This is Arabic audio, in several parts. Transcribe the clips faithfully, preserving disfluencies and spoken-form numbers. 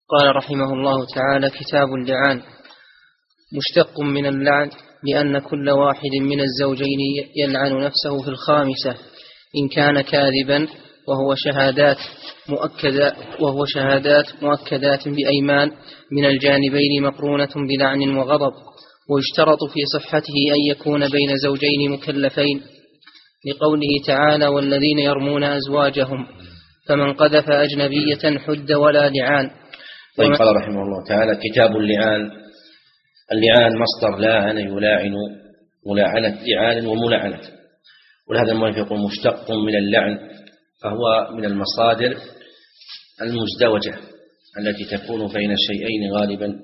قال رحمه الله تعالى: كتاب اللعان مشتق من اللعن، لأن كل واحد من الزوجين يلعن نفسه في الخامسة إن كان كاذبا، وهو شهادات مؤكدات وهو شهادات مؤكدات بأيمان من الجانبين مقرونة بلعن وغضب. ويشترط في صحته أن يكون بين زوجين مكلفين، لقوله تعالى: والذين يرمون أزواجهم فمن قذف أجنبية حد ولا لعان. طيب، قال رحمه الله تعالى: كتاب اللعان. اللعان مصدر لاعن يلاعن، ملاعنة لعان وملاعنة، ولهذا المؤلف يقول مشتق من اللعن، فهو من المصادر المزدوجة التي تكون بين الشيئين غالبا.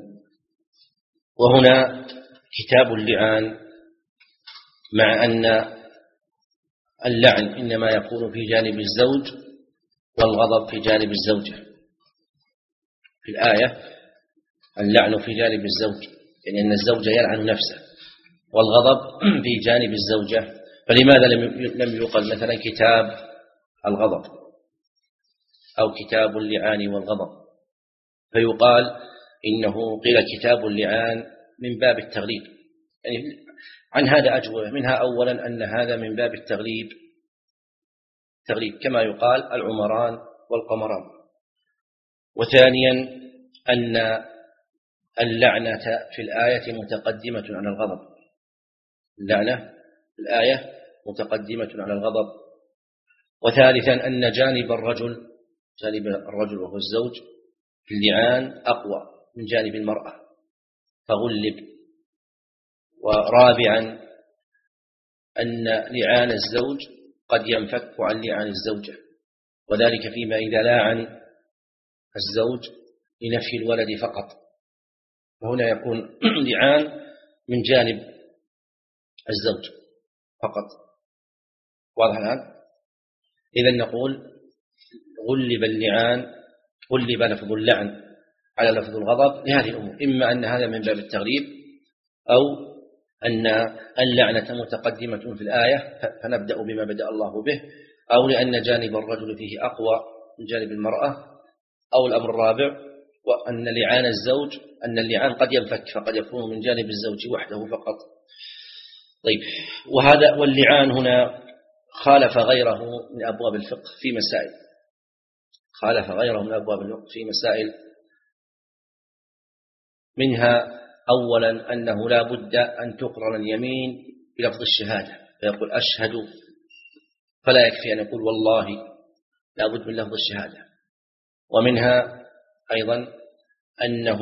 وهنا كتاب اللعان، مع أن اللعن إنما يكون في جانب الزوج والغضب في جانب الزوجة. في الآية اللعن في جانب الزوج، يعني أن الزوج يلعن نفسه، والغضب في جانب الزوجة. فلماذا لم يقل مثلا كتاب الغضب أو كتاب اللعان والغضب؟ فيقال إنه قيل كتاب اللعان من باب التغليب، يعني عن هذا أجوبة. منها أولا أن هذا من باب التغليب تغليب كما يقال العمران والقمران. وثانيا أن اللعنة في الآية متقدمة على الغضب، اللعنة في الآية متقدمة على الغضب. وثالثا أن جانب الرجل جانب الرجل وهو الزوج في اللعان أقوى من جانب المرأة فغلب. ورابعا أن لعان الزوج قد ينفك عن لعان الزوجة، وذلك فيما إذا لاعن الزوج لنفي الولد فقط، وهنا يكون لعان من جانب الزوج فقط. واضح الآن؟ إذن نقول غلب اللعان، غلب لفظ اللعن على لفظ الغضب لهذه الأمور، إما أن هذا من باب التغليب، أو أن اللعنة متقدمة في الآية فنبدأ بما بدأ الله به، أو لأن جانب الرجل فيه أقوى من جانب المرأة، أو الأمر الرابع وأن لعان الزوج أن اللعان قد ينفك فقد يكون من جانب الزوج وحده فقط. طيب، وهذا واللعان هنا خالف غيره من أبواب الفقه في مسائل، خالف غيره من أبواب الفقه في مسائل منها أولا أنه لا بد أن تقرن اليمين بلفظ الشهادة، فيقول أشهد، فلا يكفي أن يقول والله، لا بد من لفظ الشهادة. ومنها أيضا أنه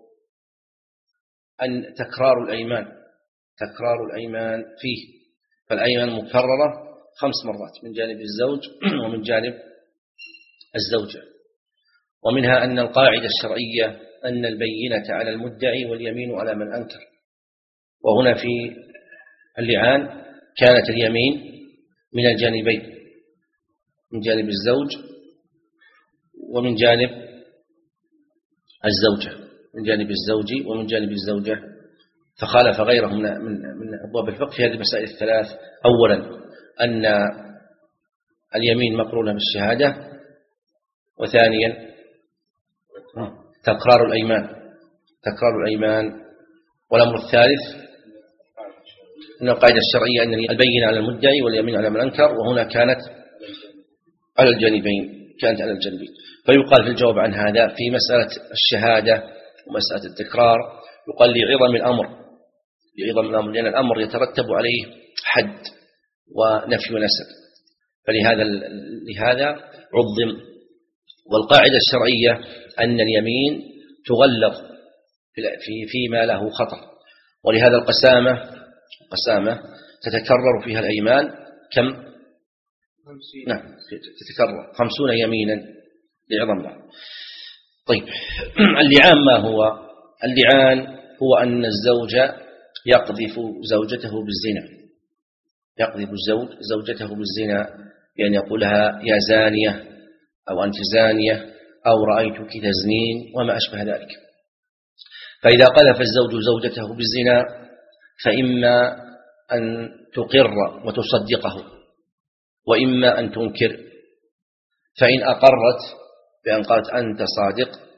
أن تكرار الأيمان تكرار الأيمان فيه، فالأيمان مكررة خمس مرات من جانب الزوج ومن جانب الزوجة. ومنها أن القاعدة الشرعية أن البينة على المدعي واليمين على من أنكر، وهنا في اللعان كانت اليمين من الجانبين، من جانب الزوج ومن جانب الزوجة، من جانب الزوج ومن جانب الزوجة، فخالف غيره من من أبواب الفقه في هذه المسائل الثلاث. أولا أن اليمين مقرونة بالشهادة، وثانيا تكرار الأيمان تكرار الأيمان والأمر الثالث أن القاعدة الشرعية أن البينة على المدعي واليمين على من أنكر، وهنا كانت على الجانبين كانت على الجانبين. فيقال في الجواب عن هذا في مسألة الشهادة ومسألة التكرار يقال لعظم الأمر لعظم الأمر لأن الأمر يترتب عليه حد ونفي ونسب، فلهذا لهذا عظم. والقاعدة الشرعية أن اليمين تغلظ في فيما له خطر، ولهذا القسامة قسامة تتكرر فيها الأيمان كم؟ نعم، تتكرر خمسون يمينا لعظم الله. طيب، اللعان ما هو؟ اللعان هو أن الزوج يقذف زوجته بالزنا، يقذف الزوج زوجته بالزنا، بأن يقولها يا زانية أو أنت زانية أو رأيتك تزنين وما أشبه ذلك. فإذا قذف الزوج زوجته بالزنا فإما أن تقر وتصدقه، وإما أن تنكر. فإن أقرت بأن قالت أنت صادق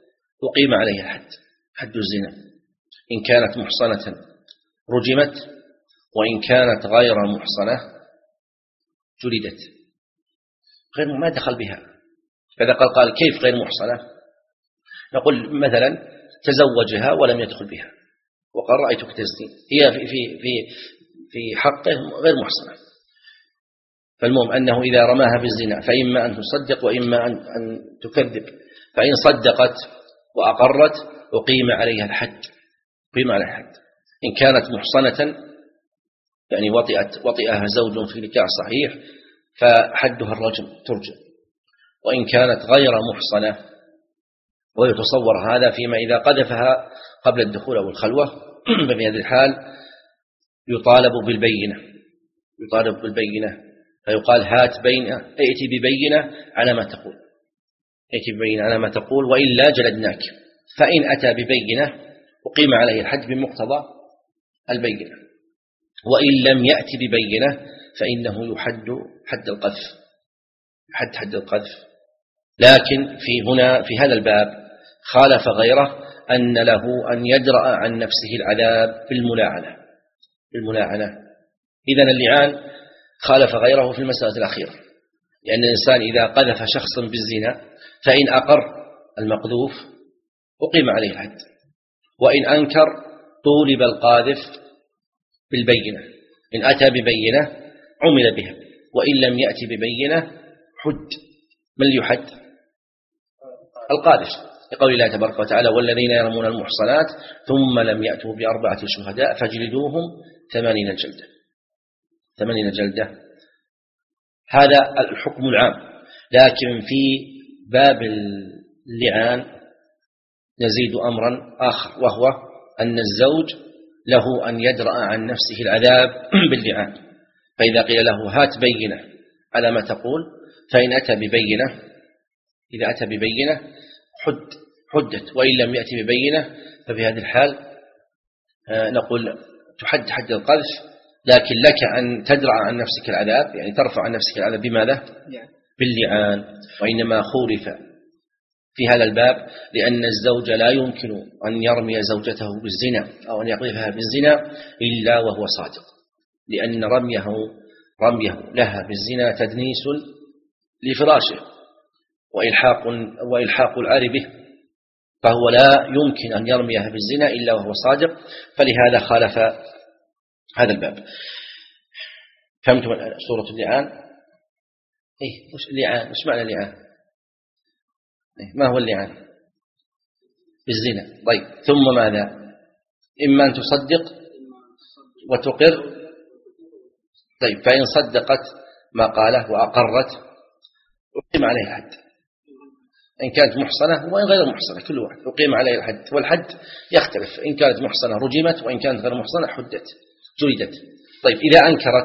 أقيم عليها الحد، حد الزنا، إن كانت محصنة رجمت، وإن كانت غير محصنة جلدت. غير ما دخل بها. فإذا قال قال كيف غير محصنة؟ نقول مثلا تزوجها ولم يدخل بها وقال رأيتك تزني، هي في في في في حقه غير محصنة. فالمهم أنه إذا رماها بالزنا فإما أن تصدق وإما أن أن تكذب، فإن صدقت وأقرت أقيم عليها الحد، أقيم عليها الحد. إن كانت محصنة يعني وطئت وطئها زوج في نكاح صحيح فحدها الرجم ترجم. وإن كانت غير محصنة، ويتصور هذا فيما إذا قذفها قبل الدخول أو الخلوة، ففي هذه الحال يطالب بالبينة، يطالب بالبينة فيقال هات بينة، ائتي ببينة على ما تقول، ائتي ببينة على ما تقول وإلا جلدناك. فإن أتى ببينة أقيم عليه الحد بمقتضى البينة، وإن لم يأتي ببينة فإنه يحد حد القذف، حد حد القذف. لكن في هنا في هذا الباب خالف غيره أن له أن يدرأ عن نفسه العذاب بالملاعنة، بالملاعنة. إذن اللعان خالف غيره في المسألة الأخيرة، لأن الإنسان إذا قذف شخصا بالزنا فإن أقر المقذوف أقيم عليه الحد، وإن أنكر طولب القاذف بالبينة. إن أتى ببينة عمل بها، وإن لم يأتي ببينة حد. من يحد؟ القاذف، لقول الله تبارك وتعالى والذين يرمون المحصنات ثم لم يأتوا بأربعة شهداء فاجلدوهم ثمانين جلدة، ثمانين جلدة. هذا الحكم العام. لكن في باب اللعان نزيد أمرا آخر، وهو أن الزوج له أن يدرأ عن نفسه العذاب باللعان. فإذا قيل له هات بينة على ما تقول، فإن أتى ببينة، إذا أتى ببينة حد حدت، وإن لم يأتي ببينة ففي هذه الحال نقول تحد حد القذف. لكن لك أن تدرأ عن نفسك العذاب، يعني ترفع عن نفسك العذاب بماذا؟ باللعان. وإنما خولف في هذا الباب لأن الزوج لا يمكن أن يرمي زوجته بالزنا أو أن يقذفها بالزنا إلا وهو صادق، لأن رميه رميه لها بالزنا تدنيس لفراشه وإلحاق وإلحاق العار به، فهو لا يمكن أن يرميها بالزنا إلا وهو صادق. فلهذا خالف هذا الباب. فهمتم سورة اللعان؟ إيه وش اللعان؟ وش معنى اللعان؟ إيه ما هو اللعان؟ بالزنا. طيب ثم ماذا؟ إما أن تصدق وتقر. طيب فإن صدقت ما قاله وأقرت أقيم عليه الحد، إن كانت محصنة وإن غير محصنة كل واحد أقيم عليه الحد. والحد يختلف، إن كانت محصنة رجمت، وإن كانت غير محصنة حدت جلدت. طيب إذا أنكرت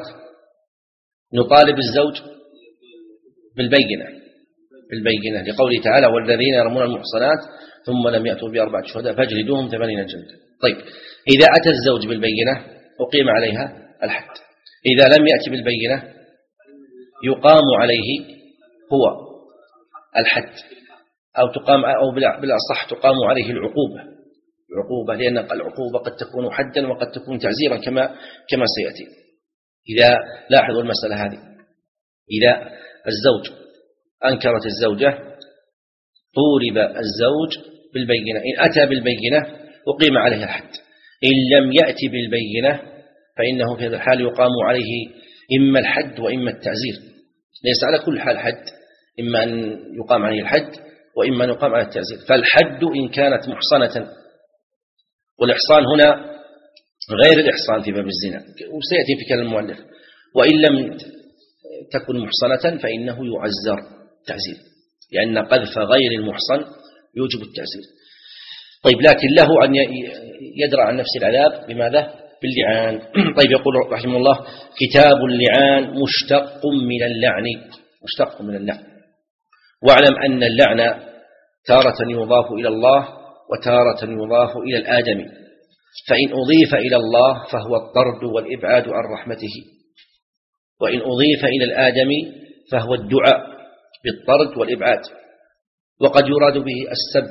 نطالب الزوج بالبينة، بالبينة لقوله تعالى والذين يرمون المحصنات ثم لم يأتوا بأربعة شهداء فاجلدوهم ثمانين جلدة. طيب إذا أتى الزوج بالبينة أقيم عليها الحد. إذا لم يأتي بالبينة يقام عليه هو الحد، أو تقام أو بالأصح تقام عليه العقوبة، العقوبة لأن العقوبة قد تكون حدا وقد تكون تعزيرا كما كما سيأتي. إذا لاحظوا المسألة هذه، إذا الزوج أنكرت الزوجة طولب الزوج بالبينة، إن أتى بالبينة أقيم عليه الحد. إن لم يأتي بالبينة فإنه في هذا الحال يقام عليه إما الحد وإما التعزير، ليس على كل حال حد، إما أن يقام عليه الحد وإما أن يقام عليه التعزير. فالحد إن كانت محصنة، والإحصان هنا غير الإحصان في باب الزنا وسيأتي في كلام المؤلف. وإن لم تكن محصنة فإنه يعزر تعزير، لأن قذف غير المحصن يوجب التعزير. طيب لكن له أن يدرأ عن نفس العذاب بماذا؟ باللعان. طيب يقول رحمه الله كتاب اللعان مشتق من اللعن، مشتق من اللعن. واعلم أن اللعن تارة يضاف إلى الله وتارة يضاف إلى الآدمي، فإن أضيف إلى الله فهو الطرد والإبعاد عن رحمته، وإن أضيف إلى الآدمي فهو الدعاء بالطرد والإبعاد. وقد يراد به السب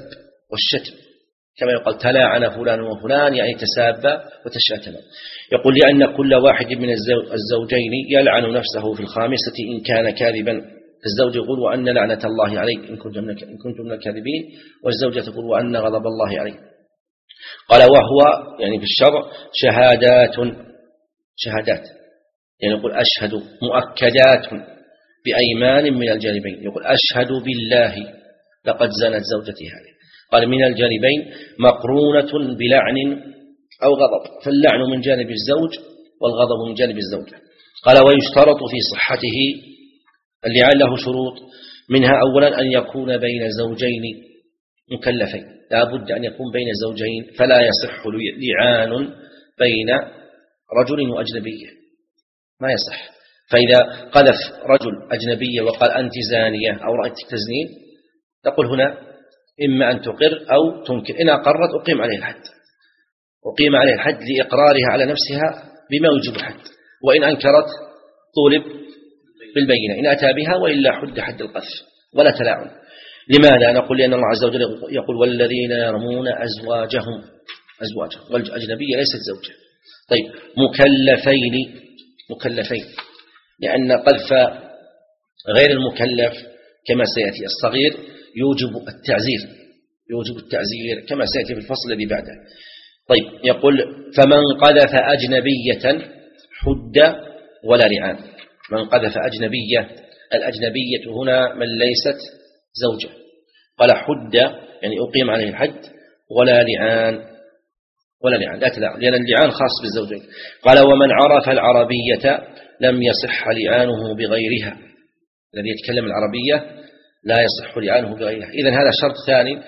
والشتم، كما يقال تلاعن فلان وفلان يعني تسابا وتشاتما. يقول لأن كل واحد من الزوجين يلعن نفسه في الخامسة إن كان كاذبا. الزوج يقول وأن لعنة الله عليك إن كنتم من الكاذبين، والزوجة تقول وأن غضب الله عليك. قال وهو يعني في الشرع شهادات شهادات يعني يقول أشهد مؤكدات بأيمان من الجانبين. يقول أشهد بالله لقد زنت زوجتي هذه. قال من الجانبين مقرونة بلعن أو غضب، فاللعن من جانب الزوج والغضب من جانب الزوجة. قال ويشترط في صحته اللعان له شروط، منها أولا أن يكون بين زوجين مكلفين، لا بد أن يكون بين زوجين، فلا يصح لعان بين رجل وأجنبية، ما يصح. فإذا قذف رجل أجنبية وقال أنت زانية أو رأيتك تزنين، تقول هنا إما أن تقر أو تنكر. إن أقرت أقيم عليه الحد، أقيم عليه الحد لإقرارها على نفسها بما يوجب حد، وإن أنكرت طولب بالبينة إن أتى بها، وإلا حد حد القذف ولا تلاعن. لماذا؟ نقول لأن الله عز وجل يقول والذين يرمون أزواجهم أزواجهم والأجنبية ليست زوجة. طيب مكلفين مكلفين لأن قذف غير المكلف كما سيأتي الصغير يوجب التعزير يوجب التعزير كما سيأتي في الفصل الذي بعده. طيب يقول فمن قذف أجنبية حد ولا لعان. من قذف أجنبية، الأجنبية هنا من ليست زوجة. قال حد يعني أقيم عليه الحد ولا لعان ولا لعان لا تلاعن، لأن اللعان خاص بالزوجين. قال ومن عرف العربية لم يصح لعانه بغيرها. الذي يتكلم العربية لا يصح لعانه بغيرها. إذن هذا شرط ثاني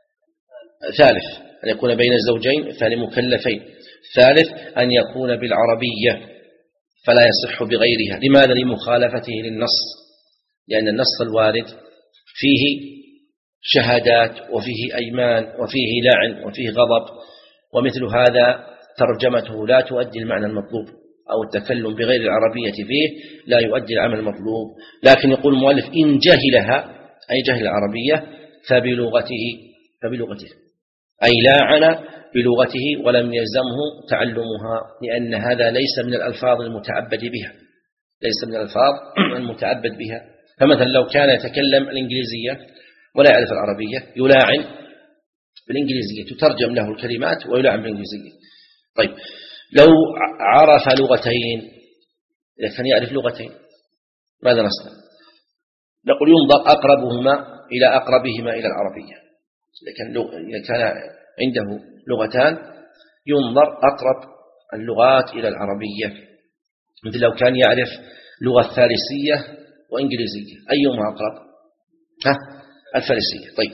ثالث أن يكون بين الزوجين ثاني مكلفين. ثالث أن يكون بالعربية فلا يصح بغيرها. لماذا؟ لمخالفته للنص، لأن النص الوارد فيه شهادات وفيه أيمان وفيه لعن وفيه غضب، ومثل هذا ترجمته لا تؤدي المعنى المطلوب، أو التكلم بغير العربية فيه لا يؤدي العمل المطلوب. لكن يقول المؤلف إن جهلها أي جهل العربية فبلغته فبلغته أي لاعن بلغته ولم يلزمه تعلمها، لأن هذا ليس من الألفاظ المتعبد بها ليس من الألفاظ المتعبد بها. فمثلا لو كان يتكلم الإنجليزية ولا يعرف العربية يلاعن بالإنجليزية، تترجم له الكلمات ويلاعن بالإنجليزية. طيب لو عرف لغتين، إذا كان يعرف لغتين ماذا نصنع؟ نقول ينظر أقربهما إلى أقربهما إلى العربية. إذا كان عنده لغتان ينظر أقرب اللغات إلى العربية، مثل لو كان يعرف لغة فارسية وإنجليزية أيهما أقرب؟ ها الفارسية. طيب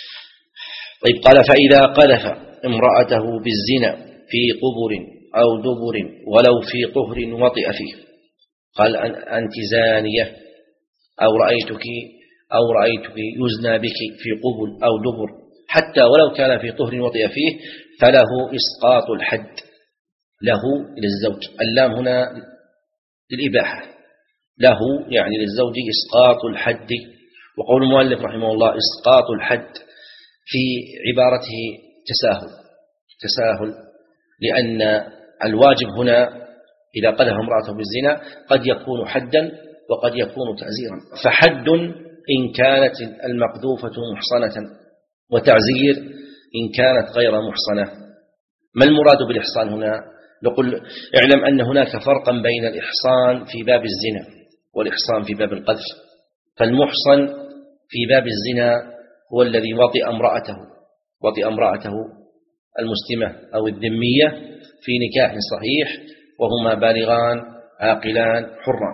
طيب قال فإذا قذف امرأته بالزنا في قبر أو دبر ولو في قهر وطئ فيه، قال أنت زانية أو رأيتك أو رأيتك يزنى بك في قبل أو دبر، حتى ولو كان في طهر وطئ فيه فله إسقاط الحد له للزوج. اللام هنا للإباحة، له يعني للزوج إسقاط الحد. وقول المؤلف رحمه الله إسقاط الحد في عبارته تساهل تساهل لأن الواجب هنا إذا قذف امرأته بالزنا قد يكون حدا وقد يكون تعزيرا. فحد إن كانت المقذوفة محصنة، وتعزير إن كانت غير محصنة. ما المراد بالإحصان هنا؟ نقول اعلم أن هناك فرقا بين الإحصان في باب الزنا والإحصان في باب القذف. فالمحصن في باب الزنا هو الذي وطئ امرأته وطئ امرأته المسلمة أو الذمية في نكاح صحيح وهما بالغان عاقلان حران،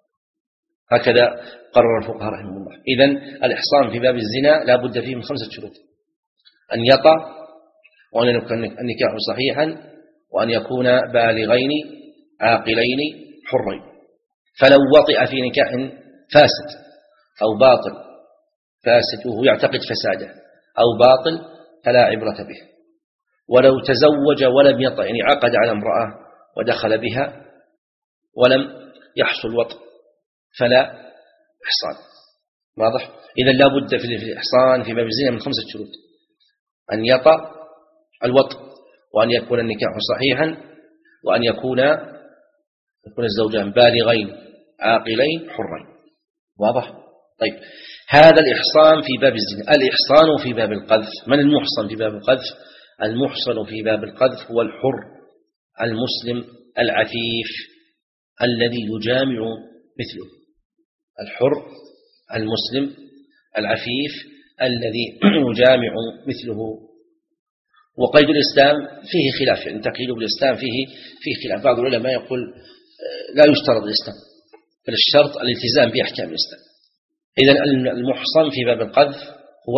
هكذا قرر الفقهاء رحمه الله. إذن الإحصان في باب الزنا لا بد فيه من خمسة شروط: أن يطأ، وأن يكون النكاح صحيحا، وأن يكون بالغين عاقلين حرين. فلو وطئ في نكاح فاسد أو باطل فاسد وهو يعتقد فساده أو باطل فلا عبرة به. ولو تزوج ولم يطأ يعني عقد على امرأة ودخل بها ولم يحصل وطء فلا إحصان. واضح؟ إذا لا بد في الإحصان في باب الزنا من خمسة شروط: أن يطأ الوطء، وأن يكون النكاح صحيحا، وأن يكون يكون الزوجان بالغين عاقلين حرين. واضح؟ طيب، هذا الإحصان في باب الزنا. الإحصان في باب القذف، من المحصن في باب القذف؟ المحصن في باب القذف هو الحر المسلم العفيف الذي يجامع مثله. الحر المسلم العفيف الذي يجامع مثله. وقيد الإسلام فيه خلاف، يعني تقييد بالإسلام فيه فيه خلاف. بعض العلماء يقول لا يشترط الإسلام، بل الشرط الالتزام بأحكام الإسلام. إذن المحصن في باب القذف هو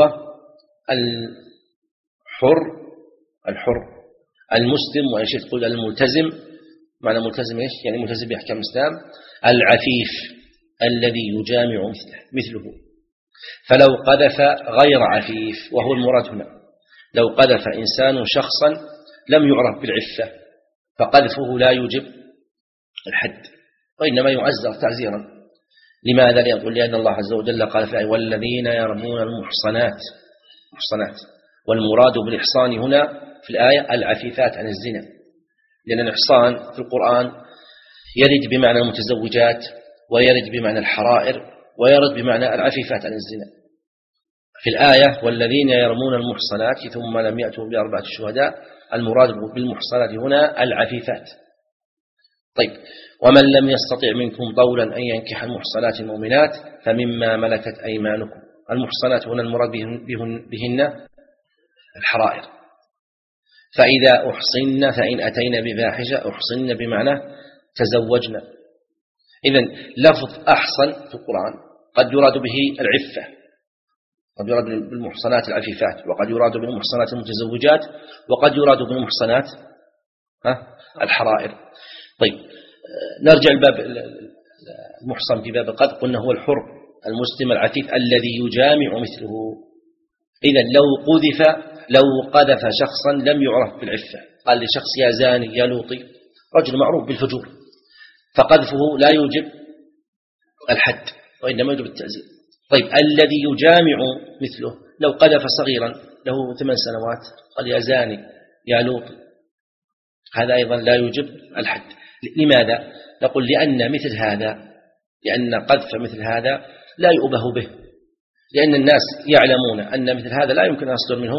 الحر الحر المسلم، وإن شئت تقول الملتزم. معنى ملتزم إيش؟ يعني ملتزم بأحكام الإسلام، العفيف الذي يجامع مثله مثله. فلو قذف غير عفيف، وهو المراد هنا، لو قذف إنسان شخصا لم يعرف بالعفة فقذفه لا يوجب الحد، وإنما يعزر تعزيرا. لماذا؟ لأقول لأن الله عز وجل قال في والذين يرمون المحصنات محصنات، والمراد بالإحصان هنا في الآية العفيفات عن الزنا، لأن الإحصان في القرآن يرد بمعنى المتزوجات، ويرد بمعنى الحرائر، ويرد بمعنى العفيفات عن الزنا. في الآية والذين يرمون المحصنات ثم لم يأتوا بأربعة شهداء، المراد بالمحصنات هنا العفيفات. طيب، ومن لم يستطع منكم طولا أن ينكح المحصنات المؤمنات فمما ملكت أيمانكم. المحصنات هنا المراد بهن, بهن, بهن الحرائر. فإذا أحصن فإن أتينا بفاحشة، أحصن بمعنى تزوجنا. إذن لفظ أحصن في القرآن قد يراد به العفة، قد يراد بالمحصنات العفيفات، وقد يراد بالمحصنات المتزوجات، وقد يراد بالمحصنات الحرائر. طيب، نرجع الباب المحصن في باب القذف. قلنا هو الحر المسلم العفيف الذي يجامع مثله. إذن لو قذف لو قذف شخصا لم يعرف بالعفة، قال لشخص يا زاني يا لوطي، رجل معروف بالفجور، فقذفه لا يوجب الحد، وإنما يوجب التعزير. طيب، الذي يجامع مثله لو قذف صغيرا له ثمان سنوات قال يا زاني يا لوطي، هذا أيضا لا يوجب الحد. لماذا؟ نقول لأن مثل هذا لأن قذف مثل هذا لا يؤبه به، لأن الناس يعلمون أن مثل هذا لا يمكن أن يصدر منه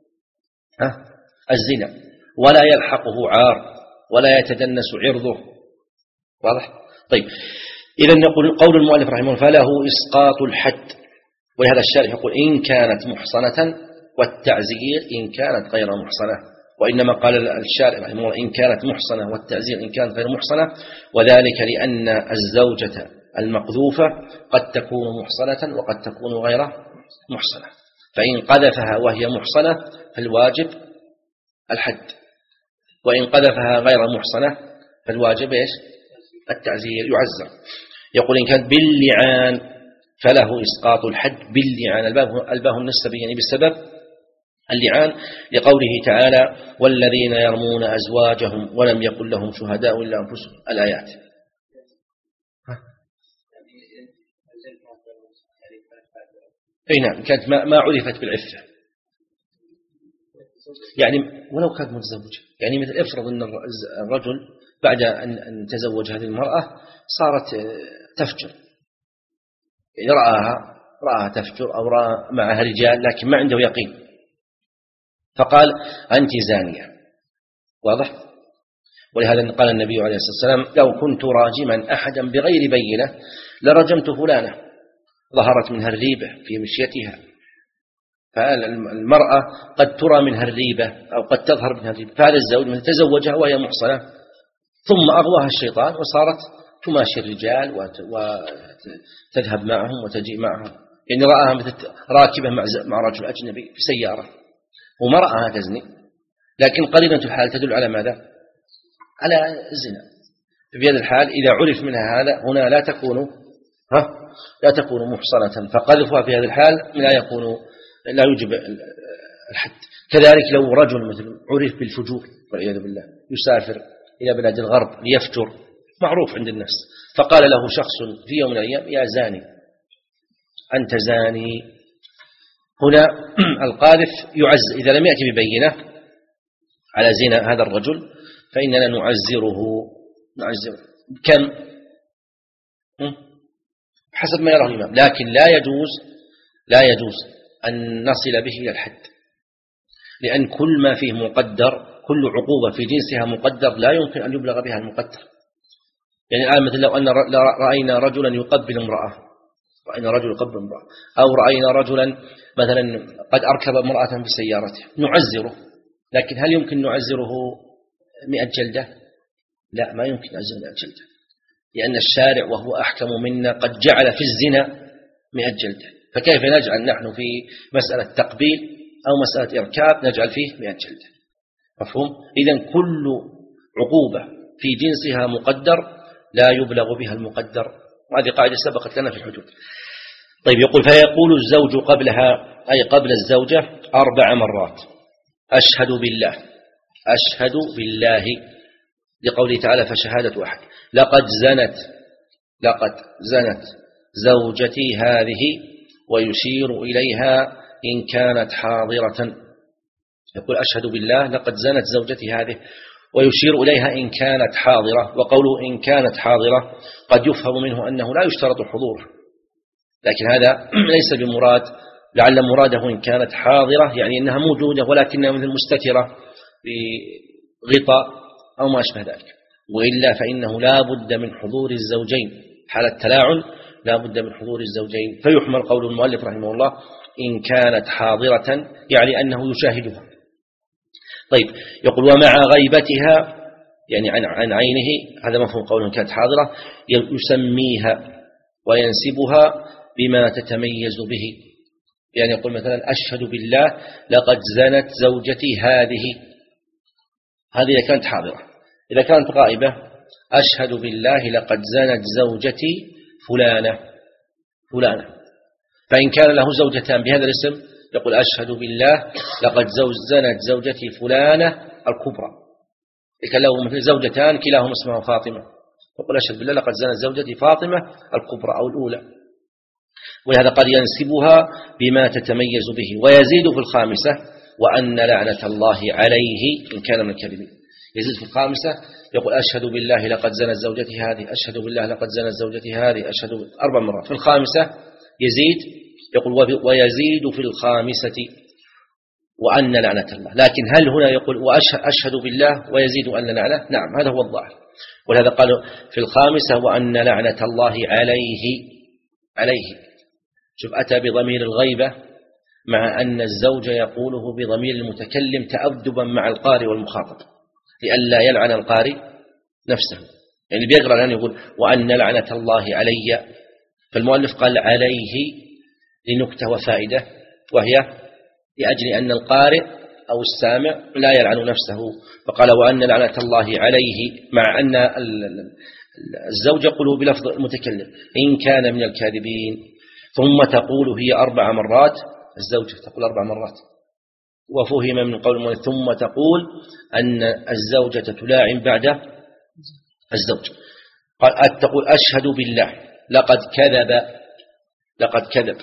الزنا، ولا يلحقه عار، ولا يتدنس عرضه. واضح؟ طيب، إذن نقول قول المؤلف رحمه الله فله إسقاط الحد. ولهذا الشارح يقول إن كانت محصنة، والتعزير إن كانت غير محصنة. وإنما قال الشارح رحمه الله إن كانت محصنة، والتعزير إن كانت غير محصنة، وذلك لأن الزوجة المقذوفة قد تكون محصنة وقد تكون غير محصنة، فإن قذفها وهي محصنة فالواجب الحد، وإن قذفها غير محصنة فالواجب إيش؟ التعزير، يعزر. يقول إن كانت باللعان فله إسقاط الحد باللعان. الباب النسبي يعني بسبب اللعان، لقوله تعالى والذين يرمون أزواجهم ولم يكن لهم شهداء إلا أنفسهم، الآيات. أي نعم، كانت ما, ما عرفت بالعفة، يعني ولو كانت متزوجة. يعني مثل افرض أن الرجل بعد أن تزوج هذه المرأة صارت تفجر، يعني رآها رآها تفجر أو رأى معها رجال لكن ما عنده يقين، فقال أنت زانية. واضح؟ ولهذا قال النبي عليه الصلاة والسلام لو كنت راجما أحدا بغير بينة لرجمت فلانة، ظهرت منها الريبة في مشيتها. فالمرأة قد ترى منها الريبة أو قد تظهر منها الريبة، فهذا الزوج من تزوجها وهي محصنة ثم أغواها الشيطان وصارت تماشي الرجال وتذهب معهم وتجيء معهم، يعني رآها مثل راكبة مع رجل أجنبي في سيارة وما رآها تزني، لكن قرينة الحال تدل على ماذا؟ على الزنا. في هذا الحال إذا عرف منها هذا هنا لا تكون ها لا تكون محصنة، فقذفها في هذا الحال لا يكون لا يوجب الحد. كذلك لو رجل مثل عرف بالفجور والعياذ بالله يسافر إلى بلاد الغرب ليفجر، معروف عند الناس، فقال له شخص في يوم من الأيام يا زاني أنت زاني، هنا القاذف يعز إذا لم يأتي ببينة على زنا هذا الرجل فإننا نعزره نعزره كم حسب ما يراه الإمام، لكن لا يجوز لا يجوز أن نصل به إلى الحد، لأن كل ما فيه مقدر، كل عقوبة في جنسها مقدر لا يمكن أن يبلغ بها المقدر. يعني الآن مثل لو أن رأينا رجلا يقبل امرأة، رأينا رجل يقبل امرأة، أو رأينا رجلا مثلا قد أركب امرأة بسيارته نعزره، لكن هل يمكن نعزره مئة جلدة؟ لا، ما يمكن نعزره مئة جلدة، لأن الشارع وهو أحكم منا قد جعل في الزنا مئة جلدة، فكيف نجعل نحن في مسألة تقبيل أو مسألة إركاب نجعل فيه مئة جلدة؟ مفهوم؟ إذن كل عقوبة في جنسها مقدر لا يبلغ بها المقدر، وهذه قاعدة سبقت لنا في الحدود. طيب، يقول فيقول الزوج قبلها أي قبل الزوجة أربع مرات أشهد بالله أشهد بالله، لقوله تعالى فشهادة أحد لقد زنت لقد زنت زوجتي هذه، ويشير إليها إن كانت حاضرة. يقول أشهد بالله لقد زنت زوجتي هذه، ويشير إليها إن كانت حاضرة، وقوله إن كانت حاضرة قد يفهم منه أنه لا يشترط الحضور، لكن هذا ليس بمراد، لعل مراده إن كانت حاضرة يعني أنها موجودة ولكنها مثل مستترة بغطاء أو ما أشبه ذلك، وإلا فإنه لا بد من حضور الزوجين حال التلاعن، لا بد من حضور الزوجين، فيحمل قول المؤلف رحمه الله إن كانت حاضرة يعني أنه يشاهدها. طيب، يقول ومع غيبتها يعني عن عن عينه، هذا مفهوم قوله إن كانت حاضرة، يسميها وينسبها بما تتميز به، يعني يقول مثلا أشهد بالله لقد زنت زوجتي هذه، هذه إذا كانت حاضرة. إذا كانت غائبة أشهد بالله لقد زنت زوجتي فلانة فلانة. فإن كان له زوجتان بهذا الاسم يقول أشهد بالله لقد زنت زوجتي فلانة الكبرى، إذا كان له مثل زوجتان كلاهما اسمها فاطمة يقول أشهد بالله لقد زنت زوجتي فاطمة الكبرى أو الأولى، ولهذا قد ينسبها بما تتميز به. ويزيد في الخامسة وأن لعنة الله عليه إن كان من الكاذبين. يزيد في الخامسة يقول أشهد بالله لقد زنت زوجتي هذه، أشهد بالله لقد زنت زوجتي هذه، أشهد أربع مرات. في الخامسة يزيد يقول ويزيد في الخامسة وأن لعنة الله، لكن هل هنا يقول وأشهد بالله ويزيد أن لعنة؟ نعم، هذا هو الظاهر، ولهذا قالوا في الخامسة وأن لعنة الله عليه عليه. شوف، أتى بضمير الغيبة مع أن الزوج يقوله بضمير المتكلم تأدبا مع القارئ والمخاطب لئلا يلعن القارئ نفسه، يعني بيقرأ الآن يقول وأن لعنة الله علي، فالمؤلف قال عليه لنكتة وفائدة، وهي لأجل أن القارئ أو السامع لا يلعن نفسه، فقال وأن لعنة الله عليه، مع أن الزوج يقوله بلفظ المتكلم إن كان من الكاذبين. ثم تقول هي أربع مرات، الزوجة تقول أربع مرات، وفهم من قول المؤلف ثم تقول أن الزوجة تلاعن بعد الزوج. قال تقول أشهد بالله لقد كذب لقد كذب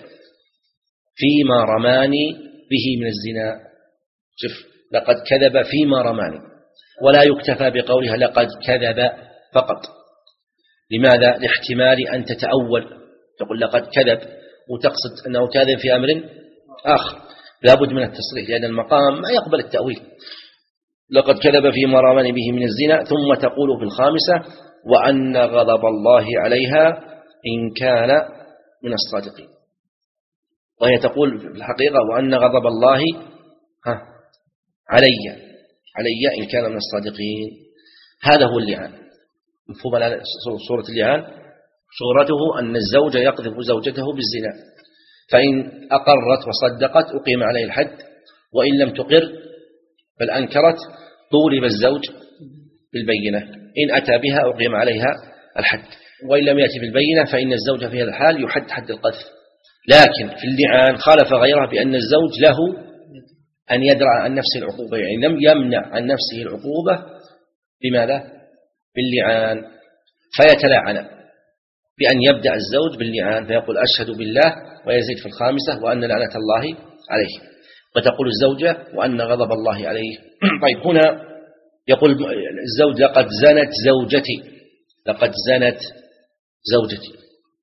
فيما رماني به من الزنا. شوف، لقد كذب فيما رماني، ولا يكتفى بقولها لقد كذب فقط. لماذا؟ لاحتمال أن تتأول، تقول لقد كذب وتقصد أنه كاذب في أمر آخر، لا بد من التصريح لأن المقام ما يقبل التأويل. لقد كذب فيما رماني به من الزنا. ثم تقول في الخامسة وأن غضب الله عليها إن كان من الصادقين، وهي تقول في الحقيقة وأن غضب الله ها علي علي إن كان من الصادقين. هذا هو اللعان. مفهوم الآن صورة اللعان؟ صورته أن الزوج يقذف زوجته بالزنا، فإن أقرت وصدقت أقيم عليه الحد، وإن لم تقر بل أنكرت طولب الزوج بالبينة، إن أتى بها أقيم عليها الحد، وإن لم يأتي بالبينة فإن الزوج في هذا الحال يحد حد القذف. لكن في اللعان خالف غيره بأن الزوج له أن يدرع عن نفسه العقوبة، يعني لم يمنع عن نفسه العقوبة بماذا؟ باللعان، فيتلاعن بأن يبدأ الزوج باللعان فيقول أشهد بالله ويزيد في الخامسة وأن لعنة الله عليه. وتقول الزوجة وأن غضب الله عليه. طيب هنا يقول الزوج لقد زنت زوجتي، لقد زنت زوجتي،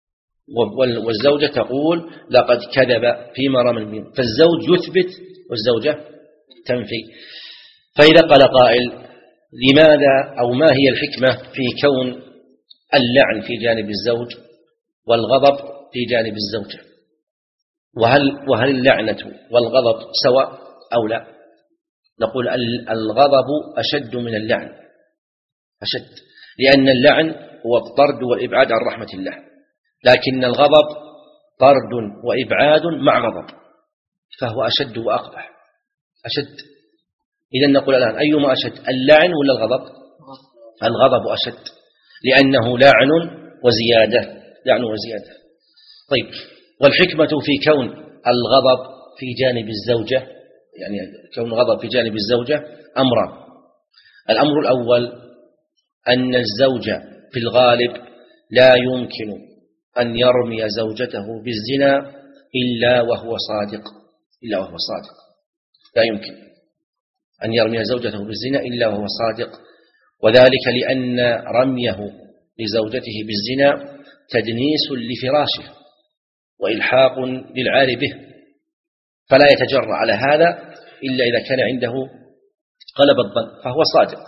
والزوجة تقول لقد كذب فيما رمى الميم، فالزوج يثبت والزوجة تنفي. فإذا قال قائل لماذا أو ما هي الحكمة في كون اللعن في جانب الزوج والغضب في جانب الزوجة، وهل, وهل اللعنة والغضب سواء أو لا؟ نقول الغضب أشد من اللعن، أشد، لأن اللعن هو الطرد والإبعاد عن رحمة الله، لكن الغضب طرد وإبعاد مع غضب، فهو أشد وأقبح، أشد. إذن نقول الآن أيما أشد، اللعن ولا الغضب؟ الغضب أشد، لأنه لعن وزيادة، لعن وزيادة. طيب، والحكمة في كون الغضب في جانب الزوجة، يعني كون الغضب في جانب الزوجة أمران. الأمر الأول أن الزوج في الغالب لا يمكن أن يرمي زوجته بالزنا إلا وهو صادق، إلا وهو صادق، لا يمكن أن يرمي زوجته بالزنا إلا وهو صادق، وذلك لأن رميه لزوجته بالزنا تدنيس لفراشه وإلحاق للعار به، فلا يتجرأ على هذا إلا إذا كان عنده غلبة الظن، فهو صادق.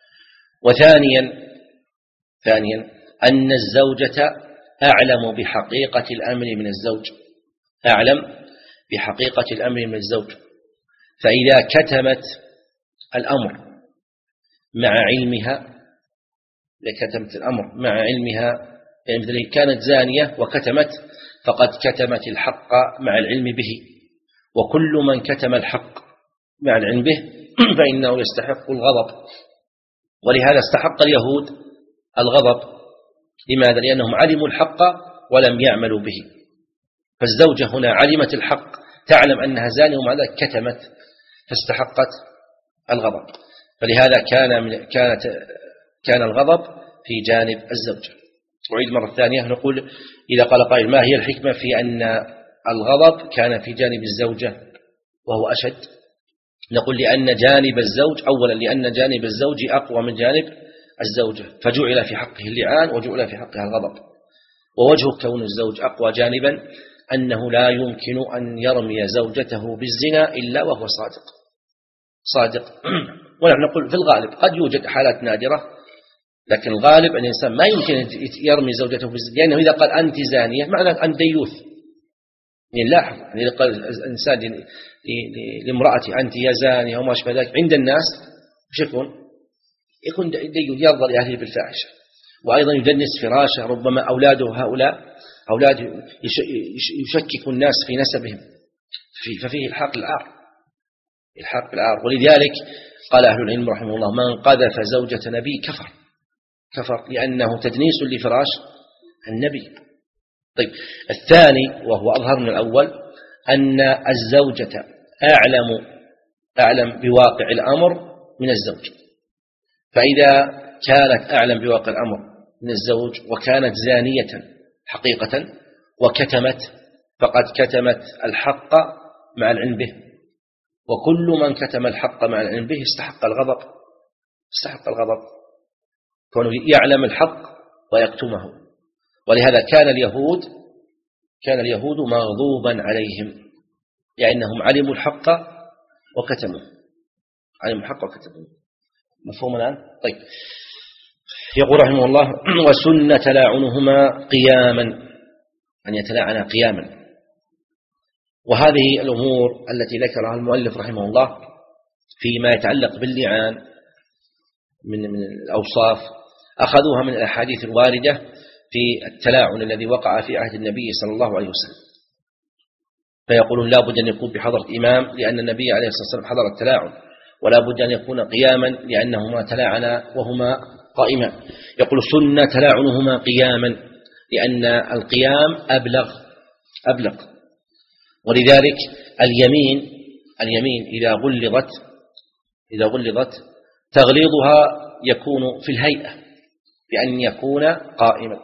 وثانيا ثانيا أن الزوجة أعلم بحقيقة الأمر من الزوج، أعلم بحقيقة الأمر من الزوج، فإذا كتمت الأمر مع علمها، إذا كتمت الأمر مع علمها، يعني مثل كانت زانية وكتمت، فقد كتمت الحق مع العلم به، وكل من كتم الحق مع العلم به فإنه يستحق الغضب، ولهذا استحق اليهود الغضب. لماذا؟ لأنهم علموا الحق ولم يعملوا به، فالزوجة هنا علمت الحق، تعلم أنها زانية ومع ذلك كتمت، فاستحقت الغضب، فلهذا كان من كانت كان الغضب في جانب الزوجة. أعيد مرة ثانية، نقول إذا قال قائل ما هي الحكمة في أن الغضب كان في جانب الزوجة وهو أشد، نقول لأن جانب الزوج، أولا لأن جانب الزوج أقوى من جانب الزوجة، فجعل في حقه اللعان وجعل في حقها الغضب. ووجه كون الزوج أقوى جانبا أنه لا يمكن أن يرمي زوجته بالزنا إلا وهو صادق، صادق. ونحن نقول في الغالب قد يوجد حالات نادرة، لكن الغالب أن الإنسان ما يمكن يرمي زوجته بالزنا، لأنه إذا قال أنت زانية معنى أنت ديوث، يعني لاحظ، يعني إذا قال الإنسان لامرأتي أنت يا زانية وما أشبه ذلك، عند الناس مش يكون يكون ديوث، يرضى لأهله بالفاحشة، وأيضا يدنس فراشه، ربما أولاده هؤلاء أولاد يشكك الناس في نسبهم، ففيه الحاق العار، الحاق العار. ولذلك قال أهل العلم رحمه الله من قذف زوجة نبي كفر، كفر لأنه تدنيس لفراش النبي. طيب، الثاني وهو أظهر من الأول أن الزوجة أعلم أعلم بواقع الأمر من الزوج، فإذا كانت أعلم بواقع الأمر من الزوج وكانت زانية حقيقة وكتمت، فقد كتمت الحق مع العلم به، وكل من كتم الحق مع العلم به استحق الغضب، استحق الغضب كونه يعلم الحق ويكتمه. ولهذا كان اليهود كان اليهود مغضوبا عليهم، لأنهم علموا الحق وكتموه، علموا الحق وكتموه. مفهوم الآن؟ طيب، يقول رحمه الله وسن تلاعنهما قياما، أن يتلاعنا قياما. وهذه الأمور التي ذكرها المؤلف رحمه الله فيما يتعلق باللعان من من الأوصاف أخذوها من الأحاديث الواردة في التلاعن الذي وقع في عهد النبي صلى الله عليه وسلم، فيقولون لا بد أن يكون بحضرة إمام لأن النبي عليه الصلاة والسلام حضر التلاعن، ولا بد أن يكون قياما لأنهما تلاعنا وهما قائما. يقول سنة تلاعنهما قياما لأن القيام أبلغ أبلغ ولذلك اليمين اليمين إذا غلظت إذا غلظت تغليظها يكون في الهيئة بأن يكون قائما.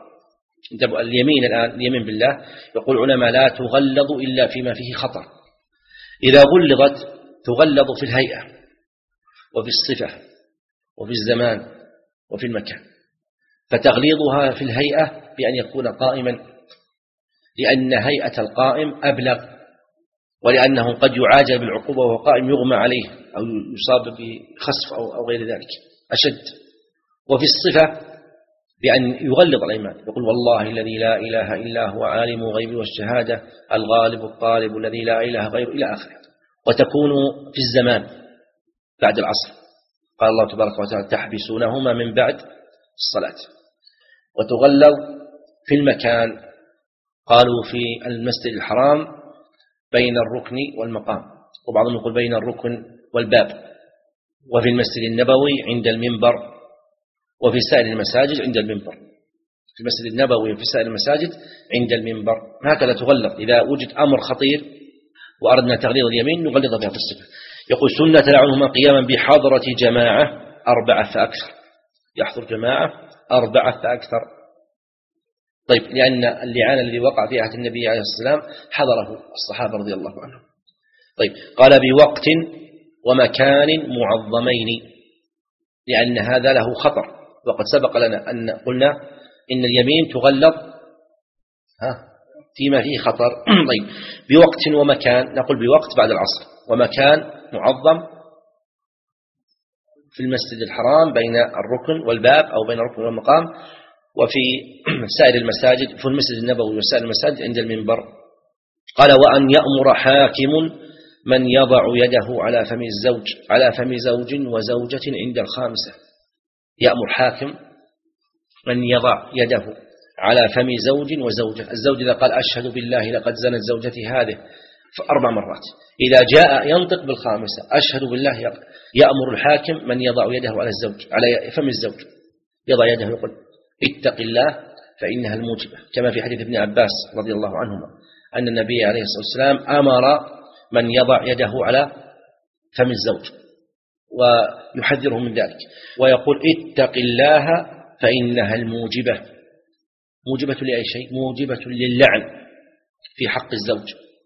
اليمين الآن اليمين بالله يقول علماء لا تغلظ إلا فيما فيه خطر، إذا غلظت تغلظ في الهيئة وفي الصفة وفي الزمان وفي المكان. فتغليظها في الهيئة بأن يكون قائما، لأن هيئة القائم أبلغ، ولأنه قد يعاجل بالعقوبة وهو قائم يغمى عليه أو يصاب بخسف أو غير ذلك أشد. وفي الصفة بأن يغلظ الإيمان، يقول والله الذي لا إله إلا هو عالم الغيب والشهادة الغالب الطالب الذي لا إله غيره إلى آخره. وتكون في الزمان بعد العصر، قال الله تبارك وتعالى تحبسونهما من بعد الصلاة. وتغلظ في المكان، قالوا في المسجد الحرام بين الركن والمقام، وبعضهم يقول بين الركن والباب، وفي المسجد النبوي عند المنبر، وفي سائر المساجد عند المنبر. في المسجد النبوي وفي سائر المساجد عند المنبر. هكذا تغلظ إذا وجد أمر خطير وأردنا تغليظ اليمين نغلظ بها في الصفة. يقول سنة لعنهما قياما بحضرة جماعة أربعة فأكثر، يحضر جماعة أربعة فأكثر. طيب لأن اللعان الذي وقع في عهد النبي عليه الصلاة والسلام حضره الصحابة رضي الله عنهم. طيب قال بوقت ومكان معظمين، لأن هذا له خطر، وقد سبق لنا أن قلنا إن اليمين تغلظ ها فيما فيه خطر. طيب بوقت ومكان، نقول بوقت بعد العصر، ومكان معظم في المسجد الحرام بين الركن والباب أو بين الركن والمقام، وفي سائر المساجد في المسجد النبوي وسائر المساجد عند المنبر. قال وأن يأمر حاكم من يضع يده على فم الزوج على فم زوج وزوجة عند الخامسة. يأمر حاكم من يضع يده على فم زوج وزوجة. الزوج إذا قال أشهد بالله لقد زنت زوجتي هذه أربع مرات، إذا جاء ينطق بالخامسة أشهد بالله يأمر الحاكم من يضع يده على الزوج على فم الزوج، يضع يده يقول اتق الله فإنها الموجبة، كما في حديث ابن عباس رضي الله عنهما أن النبي عليه الصلاة والسلام أمر من يضع يده على فم الزوج ويحذره من ذلك، ويقول اتق الله فإنها الموجبة. موجبة لأي شيء؟ موجبة للعن في حق الزوج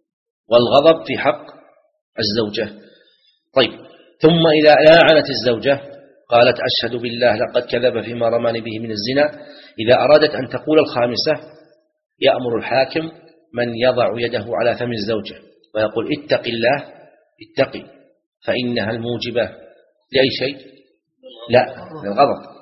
والغضب في حق الزوجة. طيب ثم إذا لاعنت الزوجة قالت أشهد بالله لقد كذب فيما رماني به من الزنا، إذا أرادت أن تقول الخامسة يأمر الحاكم من يضع يده على فم الزوجة ويقول اتق الله اتقي فإنها الموجبة لأي شيء؟ لا، للغضب.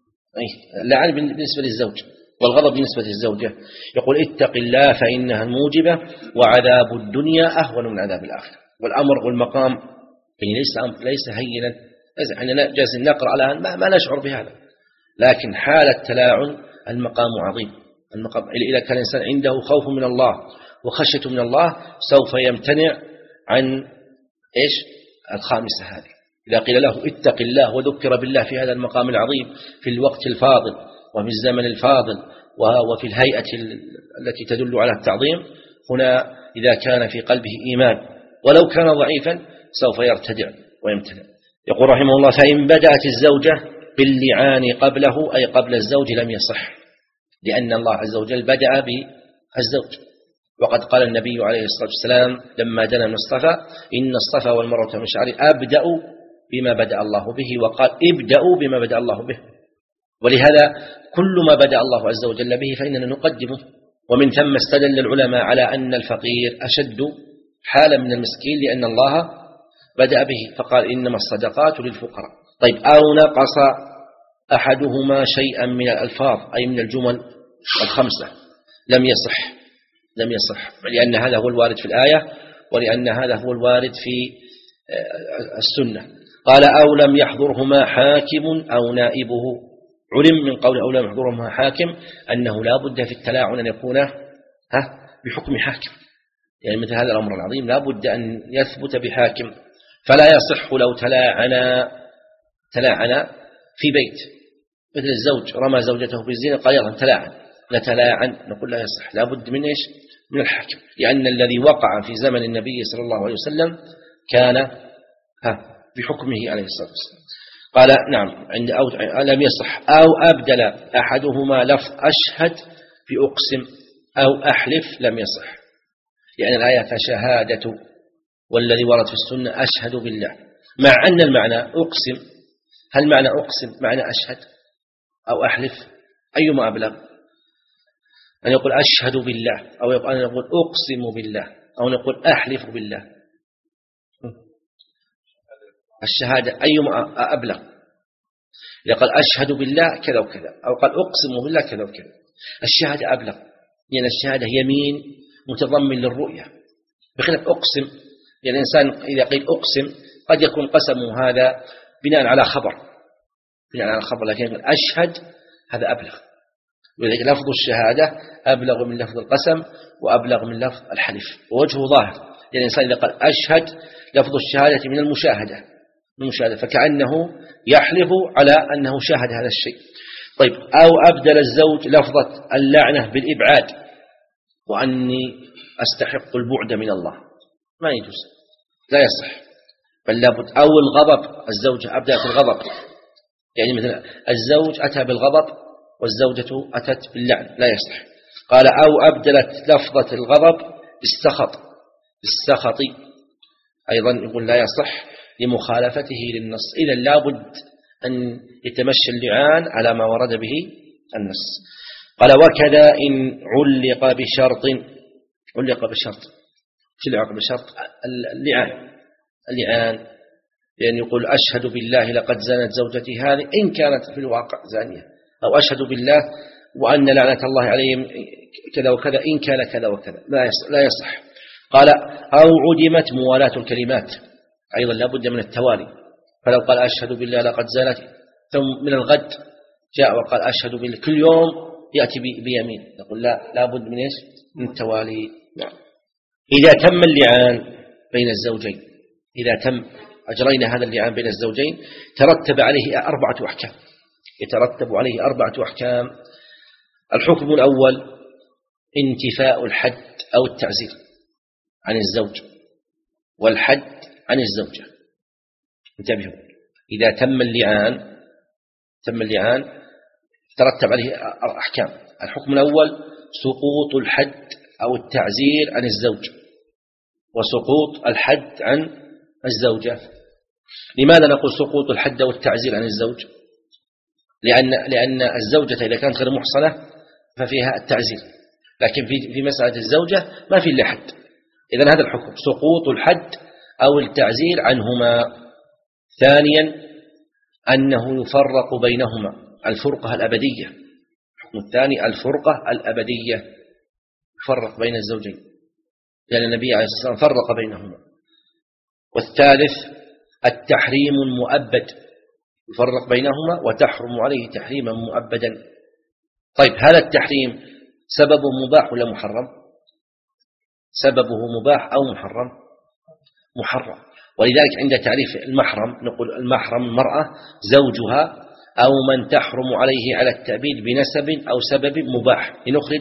اللعن بالنسبة للزوج والغضب بالنسبة للزوجة. يقول اتق الله فإنها الموجبة وعذاب الدنيا أهون من عذاب الآخرة. والأمر والمقام يعني ليس ليس هينا، احنا جالسين نقرأ الآن ما, ما نشعر بهذا، لكن حال التلاعن المقام عظيم. المقام إذا كان الإنسان عنده خوف من الله وخشية من الله سوف يمتنع عن إيش الخامسة هذه. إذا قيل له اتق الله وذكر بالله في هذا المقام العظيم في الوقت الفاضل وفي الزمن الفاضل وفي الهيئة التي تدل على التعظيم، هنا إذا كان في قلبه إيمان ولو كان ضعيفا سوف يرتدع ويمتنع. يقول رحمه الله فإن بدأت الزوجة باللعان قبله أي قبل الزوج لم يصح، لأن الله عز وجل بدأ بالزوج. وقد قال النبي عليه الصلاة والسلام لما دنا من الصفا إن الصفا والمروة من شعري أبدأ بما بدأ الله به، وقال ابدأوا بما بدأ الله به. ولهذا كل ما بدأ الله عز وجل به فإننا نقدمه. ومن ثم استدل العلماء على أن الفقير أشد حالا من المسكين لأن الله بدأ به، فقال إنما الصدقات للفقراء. طيب أو نقص أحدهما شيئا من الألفاظ أي من الجمل الخمسة لم يصح لم يصح لأن هذا هو الوارد في الآية ولأن هذا هو الوارد في السنة. قال أو لم يحضرهما حاكم أو نائبه. علم من قول أو لم يحضرهما حاكم أنه لا بد في التلاعن أن يكون ها بحكم حاكم، يعني مثل هذا الأمر العظيم لا بد أن يثبت بحاكم. فلا يصح لو تلاعن تلاعن في بيت، مثل الزوج رمى زوجته بالزنا قال يلا تلاعن نتلاعن، نقول لا يصح، لا بد من إيش من الحاكم، لأن الذي وقع في زمن النبي صلى الله عليه وسلم كان ها بحكمه عليه الصلاة والسلام. قال نعم عند أو لم يصح أو أبدل أحدهما لفظ أشهد في أقسم أو أحلف لم يصح، لأن الآية فشهادة والذي ورد في السنة أشهد بالله، مع أن المعنى أقسم. هل معنى أقسم معنى أشهد أو أحلف؟ أيما أبلغ، أن يقول أشهد بالله أو أن يقول أقسم بالله أو نقول أحلف بالله؟ الشهادة أيما أبلغ؟ إذا قال أشهد بالله كذا وكذا أو قال أقسم بالله كذا وكذا، الشهادة أبلغ، لأن يعني الشهادة يمين متضمن للرؤية، بخلاف أقسم. يعني الإنسان إذا قيل أقسم قد يكون قسمه هذا بناء على خبر بناء على خبر لكن أشهد هذا أبلغ. ولذلك لفظ الشهادة أبلغ من لفظ القسم وأبلغ من لفظ الحلف، ووجهه ظاهر. يعني الإنسان إذا قال أشهد لفظ الشهادة من المشاهدة من المشاهدة فكأنه يحلف على أنه شاهد هذا الشيء. طيب، أو أبدل الزوج لفظة اللعنة بالإبعاد، وأني أستحق البعد من الله، ما يجوز، لا يصح، بل لابد. أو الغضب، الزوجة أبدلت الغضب، يعني مثلا الزوج أتى بالغضب والزوجة أتت باللعن، لا يصح. قال أو أبدلت لفظة الغضب بالسخط بالسخط أيضا يقول لا يصح لمخالفته للنص. إذا لابد أن يتمشى اللعان على ما ورد به النص. قال وكذا إن علق بشرط علق بشرط شو علق بشرط؟ اللعان اللعان يعني يقول أشهد بالله لقد زنت زوجتي هذه إن كانت في الواقع زانية، أو أشهد بالله وأن لعنة الله عليهم كذا وكذا إن كان كذا وكذا، لا يصح. قال أو عدمت موالاة الكلمات، أيضا لا بد من التوالي. فلو قال أشهد بالله لقد زنت ثم من الغد جاء وقال أشهد بالله كل يوم يأتي بيمين، نقول لا لا بد من إيش؟ من التوالي. إذا تم اللعان بين الزوجين إذا تم أجرينا هذا اللعان بين الزوجين ترتب عليه أربعة أحكام يترتب عليه أربعة أحكام. الحكم الأول انتفاء الحد أو التعزير عن الزوج والحد عن الزوجة. انتبهوا، إذا تم اللعان تم اللعان ترتب عليه أحكام. الحكم الأول سقوط الحد أو التعزير عن الزوج وسقوط الحد عن الزوجة. لماذا نقول سقوط الحد أو التعزير عن الزوج؟ لأن لأن الزوجة إذا كانت غير محصنة ففيها التعزير، لكن في في مسألة الزوجة ما في إلا حد. إذن هذا الحكم سقوط الحد أو التعزير عنهما. ثانيا أنه يفرق بينهما الفرقة الأبدية. الحكم الثاني الفرقة الأبدية، يفرق بين الزوجين لأن النبي عليه الصلاة والسلام فرق بينهما. والثالث التحريم المؤبد، يفرق بينهما وتحرم عليه تحريما مؤبدا. طيب، هذا التحريم سببه مباح ولا محرم؟ سببه مباح أو محرم؟ محرم. ولذلك عند تعريف المحرم نقول المحرم المرأة زوجها أو من تحرم عليه على التأبيد بنسب أو سبب مباح، لنخرج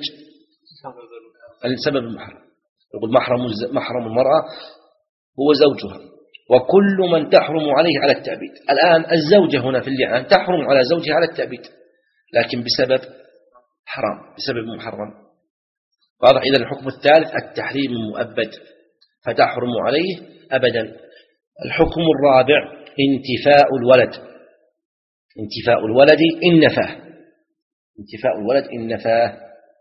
السبب المحرم. نقول محرم محرم المرأة هو زوجها وكل من تحرم عليه على التأبيد. الآن الزوجة هنا في اللعان تحرم على زوجها على التأبيد لكن بسبب حرام، بسبب محرم. واضح؟ إذا الحكم الثالث التحريم المؤبد فتحرم عليه أبدا. الحكم الرابع انتفاء الولد، انتفاء الولد إن نفاه، انتفاء الولد إن نفاه.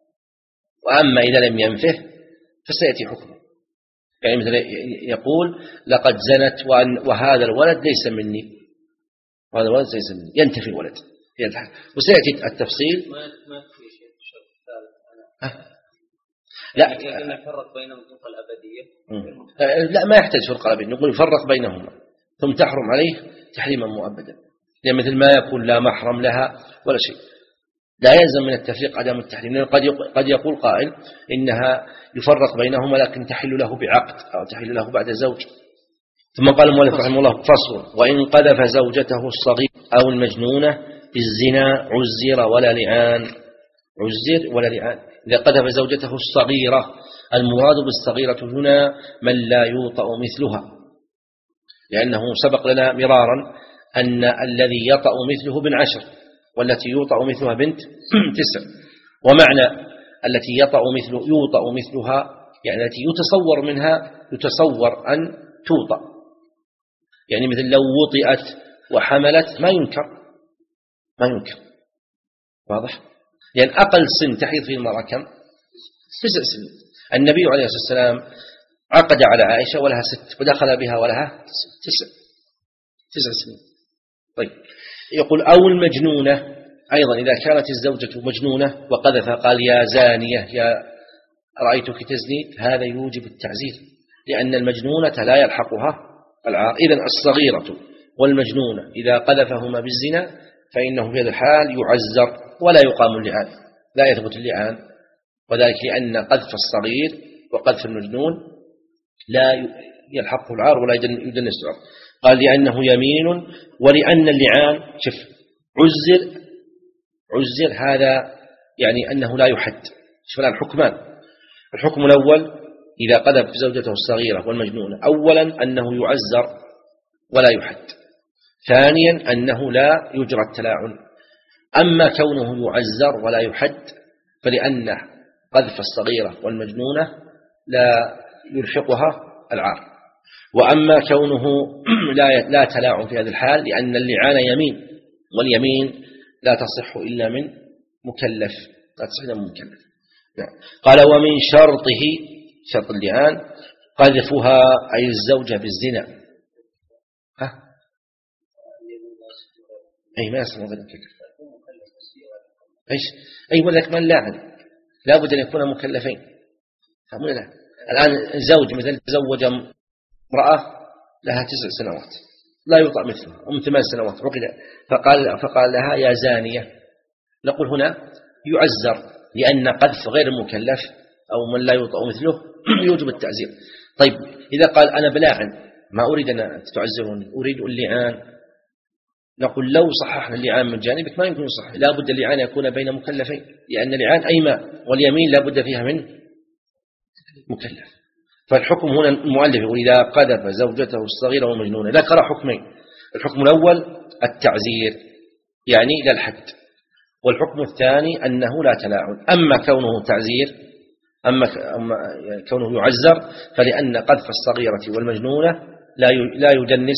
وأما إذا لم ينفه فسيأتي حكمه. يعني مثلا يقول لقد زنت وهذا الولد ليس مني، وهذا الولد ليس مني، ينتفي الولد. وسيأتي التفصيل. ما في شيء الشرط الثالث. لا يعني يفرق بينهم الفرقة م. الأبدية. لا ما يحتاج فرقة أبدية، نقول يفرق بينهما ثم تحرم عليه تحريما مؤبدا. يعني مثل ما يكون لا محرم لها ولا شيء، لا يلزم من التفريق عدم التحريم. قد يقول قائل إنها يفرق بينهما لكن تحل له بعقد أو تحل له بعد زوج. ثم قال المؤلف رحمه الله فصل: وإن قذف زوجته الصغير أو المجنونة بالزنا عزر ولا لعان. عزر ولا لعان. إذا قذف زوجته الصغيرة، المراد بالصغيرة هنا من لا يوطأ مثلها، لأنه سبق لنا مرارا أن الذي يطأ مثله بن عشر والتي يوطأ مثلها بنت تسع. ومعنى التي يطأ مثله يوطأ مثلها يعني التي يتصور منها يتصور أن توطأ، يعني مثل لو وطئت وحملت ما ينكر ما ينكر واضح؟ لأن يعني أقل سن تحيض فيه المرأة كم؟ تسع سنين. النبي عليه الصلاة والسلام عقد على عائشة ولها ست ودخل بها ولها تسع تسع سنين. طيب يقول أو المجنونة أيضا إذا كانت الزوجة مجنونة وقذف قال يا زانية يا رأيتك تزني، هذا يوجب التعزير، لأن المجنونة لا يلحقها العار. إذن الصغيرة والمجنونة إذا قذفهما بالزنا فإنه في هذا الحال يعزر ولا يقام اللعان، لا يثبت اللعان، وذلك لأن قذف الصغير وقذف المجنون لا يلحقه العار ولا يدنس العار. قال لأنه يمين، ولأن اللعان شف عزر عزر هذا يعني أنه لا يحد. شوف الآن حكمان، الحكم الأول إذا قذف زوجته الصغيرة والمجنونة أولا أنه يعزر ولا يحد، ثانيا أنه لا يجرى التلاعن. أما كونه يعزر ولا يحد فلأن قذف الصغيرة والمجنونة لا يلحقها العار. وأما كونه لا لا تلاعن في هذا الحال لأن اللعان يمين، واليمين لا تصح إلا من مكلف، لا تصح إلا من مكلف. قال ومن شرطه شرط اللعان قذفها أي الزوجة بالزنا. ها أي ما يصل غير مكلف. إيش أي ولك من لاعن لا بد أن يكون مكلفين. لا. الآن زوج مثل تزوج امرأة لها تسع سنوات لا يطأ مثلها، أم ثمان سنوات عقد فقال فقال لها يا زانية، نقول هنا يعزر لأن قذف غير المكلف أو من لا يطأ مثله يوجب التعزير. طيب إذا قال أنا بلاعن ما أريد أن تعزروني أريد اللعان، نقول لو صححنا اللعان من جانبك ما يمكن يصحح، لا بد اللعان يكون بين مكلفين، لأن اللعان أيمان واليمين لا بد فيها من مكلف. فالحكم هنا المؤلف يقول إذا قذف زوجته الصغيرة والمجنونة ذكر حكمين، الحكم الأول التعزير يعني لا الحد، والحكم الثاني أنه لا تلاعن. أما كونه تعزير أما كونه يعزر فلأن قذف الصغيرة والمجنونة لا يدنس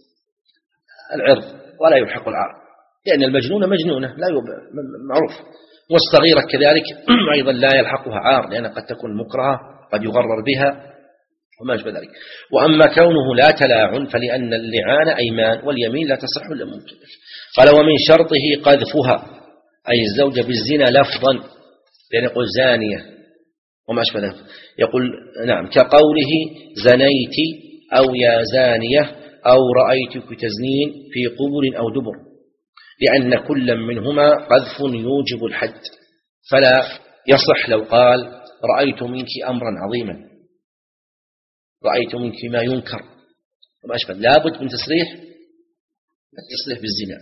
العرض ولا يلحق العار، لأن المجنونة مجنونة لا معروف، والصغيرة كذلك أيضا لا يلحقها عار لأن قد تكون مكرهة قد يغرر بها وما أشبه ذلك. وأما كونه لا تلاعن فلأن اللعان أيمان واليمين لا تصح إلا ممكن. قال ومن شرطه قذفها أي الزوجة بالزنا لفظا، لأن يقول زانية وما أشبه ذلك، يقول نعم كقوله زنيت أو يا زانية أو رأيتك تزنين في قبر أو دبر، لأن كل منهما قذف يوجب الحد، فلا يصح لو قال رأيت منك أمرا عظيما، رأيت منك ما ينكر وما أشبه، لابد من تصريح التصريح بالزنا،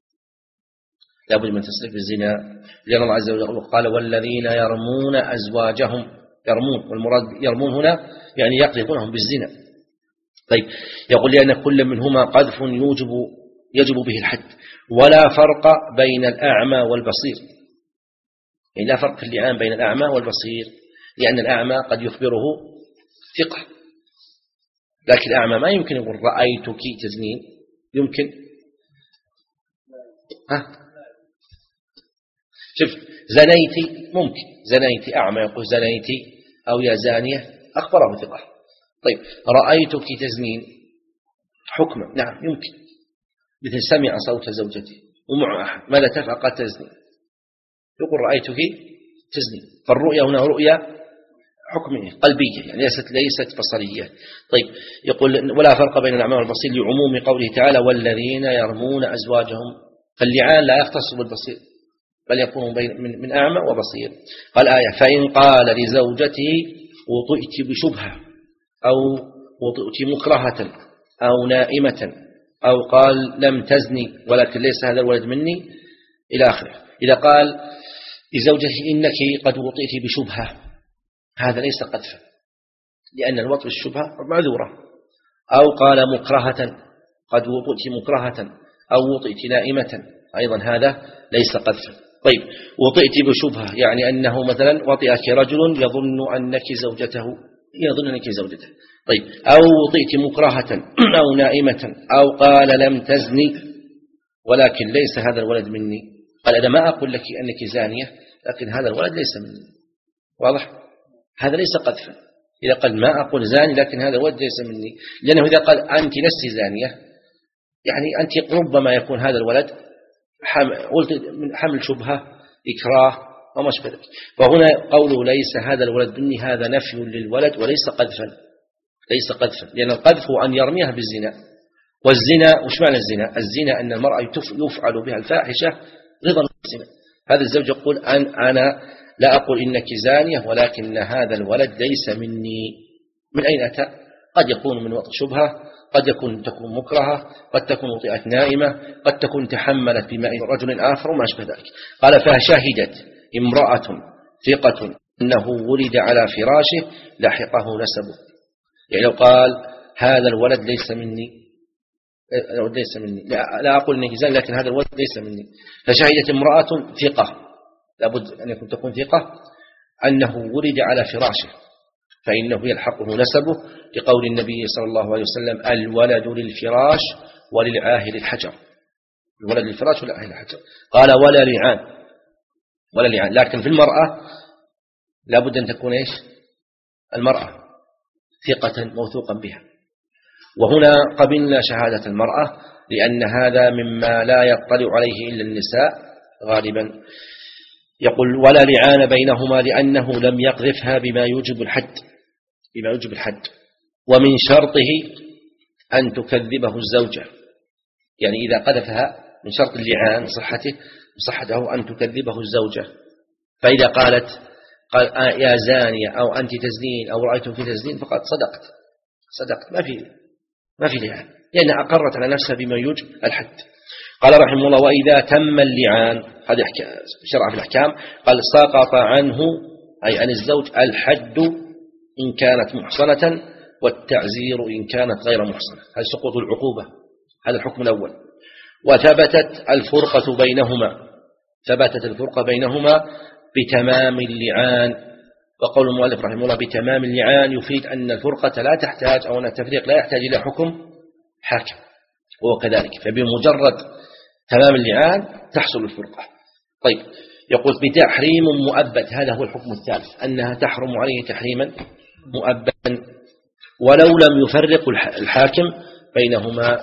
لابد من تصريح بالزنا، لأن الله عز وجل قال والذين يرمون أزواجهم، يرمون والمراد يرمون هنا يعني يقذفونهم بالزنا. طيب يقول لأن كل منهما قذف يوجب يجب به الحد، ولا فرق بين الأعمى والبصير، يعني لا فرق في اللعان بين الأعمى والبصير، لأن الأعمى قد يخبره ثقة، لكن الأعمى ما يمكن يقول رأيتك تزنين، يمكن ها شوف زنيتي ممكن، زنيتي أعمى يقول زنيتي أو يا زانية أخبره ثقة. طيب رأيتك تزنين حكما نعم يمكن، مثل سمع صوت زوجته ومع أحد ماذا تفعل قد تزني، يقول رأيتك تزني، فالرؤيا هنا رؤيا حكمية قلبية يعني ليست ليست بصرية. طيب يقول ولا فرق بين الأعمى والبصير لعموم قوله تعالى والذين يرمون أزواجهم، فاللعان لا يختص بالبصير بل يكون بين من, من أعمى وبصير. قال آية فإن قال لزوجته وطئت بشبهة أو وطئت مكرهة أو نائمة أو قال لم تزني ولكن ليس هذا الولد مني إلى آخره. إذا قال لزوجته إنك قد وطئت بشبهة هذا ليس قذفا، لأن الوطء بالشبهة معذورة، أو قال مكرهة قد وطئت مكرهة أو وطئت نائمة أيضا هذا ليس قذفا. طيب وطئت بشبهة يعني أنه مثلا وطئك رجل يظن أنك زوجته، يظن أنك زوجته، طيب أو وطئت مكرهة أو نائمة أو قال لم تزني ولكن ليس هذا الولد مني، قال أنا ما أقول لك أنك زانية لكن هذا الولد ليس مني. واضح؟ هذا ليس قذفا. إذا قال ما أقول زاني لكن هذا الولد ليس مني، لأنه إذا قال أنت لست زانية يعني أنت ربما يكون هذا الولد حمل, حمل شبهة إكراه وما شابه ذلك. فهنا قوله ليس هذا الولد مني هذا نفي للولد وليس قذفا، ليس قذفا، لأن القذف هو أن يرميها بالزنا. والزنا وش معنى الزنا؟ الزنا أن المرأة يفعل بها الفاحشة رضا بالزنا. هذا الزوج يقول أن أنا لا أقول إنك زانية ولكن هذا الولد ليس مني. من أين أتى؟ قد يكون من وطء شبهة، قد يكون تكون مكرهة، قد تكون وطئت نائمة، قد تكون تحملت بماء رجل آخر وما أشبه ذلك. قال فشهدت امرأة ثقة أنه ولد على فراشه لحقه نسبه. يعني لو قال هذا الولد ليس مني ليس مني لا, لا أقول إنه زاني لكن هذا الولد ليس مني. فشهدت امرأة ثقة، لابد أن يكون تكون ثقة أنه ولد على فراشه فإنه يلحقه نسبه، لقول النبي صلى الله عليه وسلم الولد للفراش وللعاهل الحجر. الولد للفراش وللعاهل الحجر. قال ولا لعان، ولا لعان. لكن في المرأة لابد أن تكون إيش؟ المرأة ثقة موثوقا بها. وهنا قبلنا شهادة المرأة لأن هذا مما لا يطلع عليه إلا النساء غالبا. يقول ولا لعان بينهما لأنه لم يقذفها بما يوجب الحد، بما يوجب الحد. ومن شرطه أن تكذبه الزوجة، يعني إذا قذفها من شرط اللعان صحته صحته أن تكذبه الزوجة. فإذا قالت قال يا زانية أو أنت تزنين أو رأيتم في تزنين فقد صدقت صدقت ما في ما في لعان، لأنها أقرت على نفسها بما يوجب الحد. قال رحمه الله وإذا تم اللعان، هذا شرع في الأحكام، قال سقط عنه أي عن الزوج الحد إن كانت محصنة والتعزير إن كانت غير محصنة. هذا سقوط العقوبة، هذا الحكم الأول. وثبتت الفرقة بينهما، ثبتت الفرقة بينهما بتمام اللعان. وقول المؤلف رحمه الله بتمام اللعان يفيد أن الفرقة لا تحتاج أو أن التفريق لا يحتاج إلى حكم حاكم، وهو كذلك. فبمجرد تمام اللعان تحصل الفرقة. طيب يقول بتحريم مؤبد، هذا هو الحكم الثالث، أنها تحرم عليه تحريما مؤبدا ولو لم يفرق الحاكم بينهما.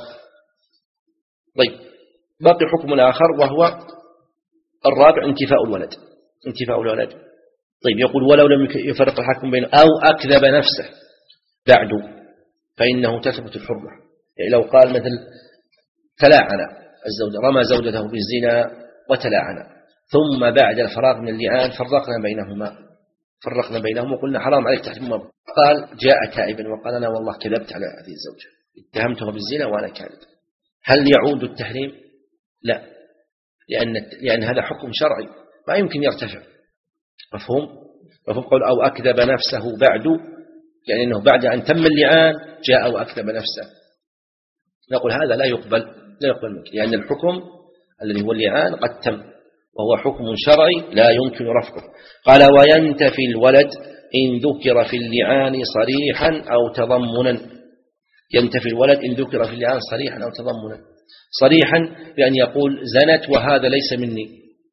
طيب باقي حكم آخر وهو الرابع انتفاء الولد، انتفاء الولد. طيب يقول ولو لم يفرق الحاكم بينه أو أكذب نفسه بعد فإنه تثبت الحرمة. يعني لو قال مثل تلاعن الزوج، رمى زوجته بالزنا وتلاعن، ثم بعد الفراغ من اللعان فرقنا بينهما فرقنا بينهما وقلنا حرام عليك تحريم، قال جاء تائبا وقال أنا والله كذبت على هذه الزوجة اتهمتها بالزنا وأنا كاذب، هل يعود التحريم؟ لا، لأن لأن هذا حكم شرعي ما يمكن يرتفع. مفهوم؟ مفهوم قول أو أكذب نفسه بعد، يعني أنه بعد أن تم اللعان جاء وأكذب نفسه، نقول هذا لا يقبل لا يقبل منك، لأن الحكم الذي هو اللعان قد تم وهو حكم شرعي لا يمكن رفضه. قال وينتفي الولد إن ذكر في اللعان صريحا أو تضمنا. ينتفي الولد إن ذكر في اللعان صريحا أو تضمنا. صريحا بأن يقول زنت وهذا ليس مني،